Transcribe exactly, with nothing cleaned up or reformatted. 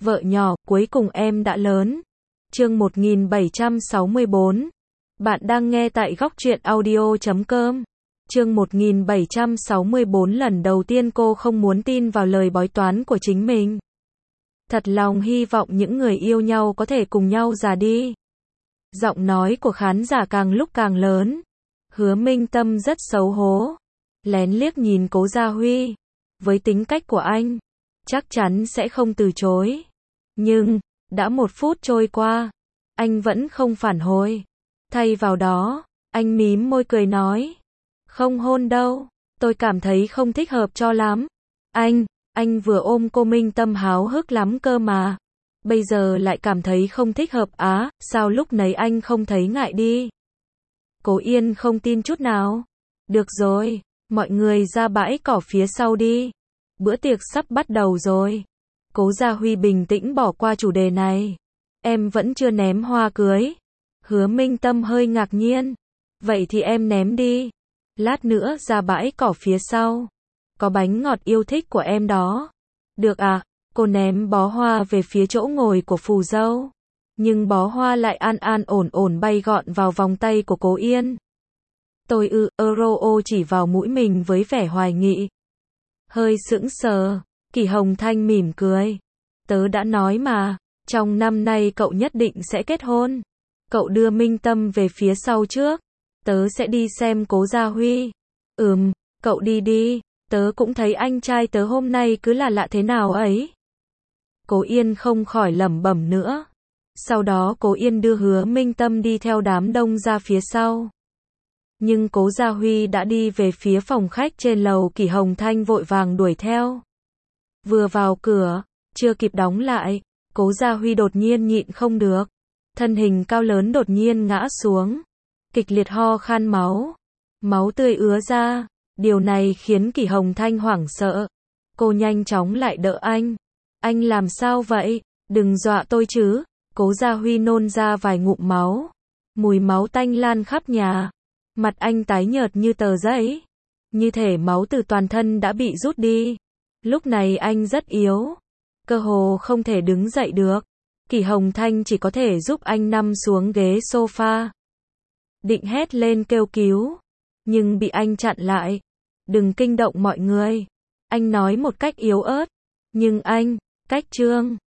Vợ nhỏ, cuối cùng em đã lớn. Chương một nghìn bảy trăm sáu mươi bốn. Bạn đang nghe tại góc truyện audio chấm com. Chương một nghìn bảy trăm sáu mươi bốn. Lần đầu tiên cô không muốn tin vào lời bói toán của chính mình. Thật lòng hy vọng những người yêu nhau có thể cùng nhau già đi. Giọng nói của khán giả càng lúc càng lớn. Hứa Minh Tâm rất xấu hổ. Lén liếc nhìn Cố Gia Huy. Với tính cách của anh, chắc chắn sẽ không từ chối. Nhưng, đã một phút trôi qua, anh vẫn không phản hồi. Thay vào đó, anh mím môi cười nói. Không hôn đâu, tôi cảm thấy không thích hợp cho lắm. Anh, anh vừa ôm cô Minh Tâm háo hức lắm cơ mà. Bây giờ lại cảm thấy không thích hợp á, sao lúc nấy anh không thấy ngại đi. Cố Yên không tin chút nào. Được rồi, mọi người ra bãi cỏ phía sau đi. Bữa tiệc sắp bắt đầu rồi. Cố Gia Huy bình tĩnh bỏ qua chủ đề này. Em vẫn chưa ném hoa cưới. Hứa Minh Tâm hơi ngạc nhiên. Vậy thì em ném đi. Lát nữa ra bãi cỏ phía sau. Có bánh ngọt yêu thích của em đó. Được à, cô ném bó hoa về phía chỗ ngồi của phù dâu. Nhưng bó hoa lại an an ổn ổn bay gọn vào vòng tay của Cố Yên. Tôi ư, Euro chỉ vào mũi mình với vẻ hoài nghị. Hơi sững sờ, Kỷ Hồng Thanh mỉm cười. Tớ đã nói mà, trong năm nay cậu nhất định sẽ kết hôn. Cậu đưa Minh Tâm về phía sau trước. Tớ sẽ đi xem Cố Gia Huy. Ừm, cậu đi đi, tớ cũng thấy anh trai tớ hôm nay cứ là lạ thế nào ấy. Cố Yên không khỏi lẩm bẩm nữa. Sau đó Cố Yên đưa Hứa Minh Tâm đi theo đám đông ra phía sau. Nhưng Cố Gia Huy đã đi về phía phòng khách trên lầu. Kỷ Hồng Thanh vội vàng đuổi theo. Vừa vào cửa, chưa kịp đóng lại, Cố Gia Huy đột nhiên nhịn không được. Thân hình cao lớn đột nhiên ngã xuống. Kịch liệt ho khan máu. Máu tươi ứa ra. Điều này khiến Kỷ Hồng Thanh hoảng sợ. Cô nhanh chóng lại đỡ anh. Anh làm sao vậy? Đừng dọa tôi chứ. Cố Gia Huy nôn ra vài ngụm máu. Mùi máu tanh lan khắp nhà. Mặt anh tái nhợt như tờ giấy. Như thể máu từ toàn thân đã bị rút đi. Lúc này anh rất yếu. Cơ hồ không thể đứng dậy được. Kỷ Hồng Thanh chỉ có thể giúp anh nằm xuống ghế sofa. Định hét lên kêu cứu. Nhưng bị anh chặn lại. Đừng kinh động mọi người. Anh nói một cách yếu ớt. Nhưng anh, cách trương.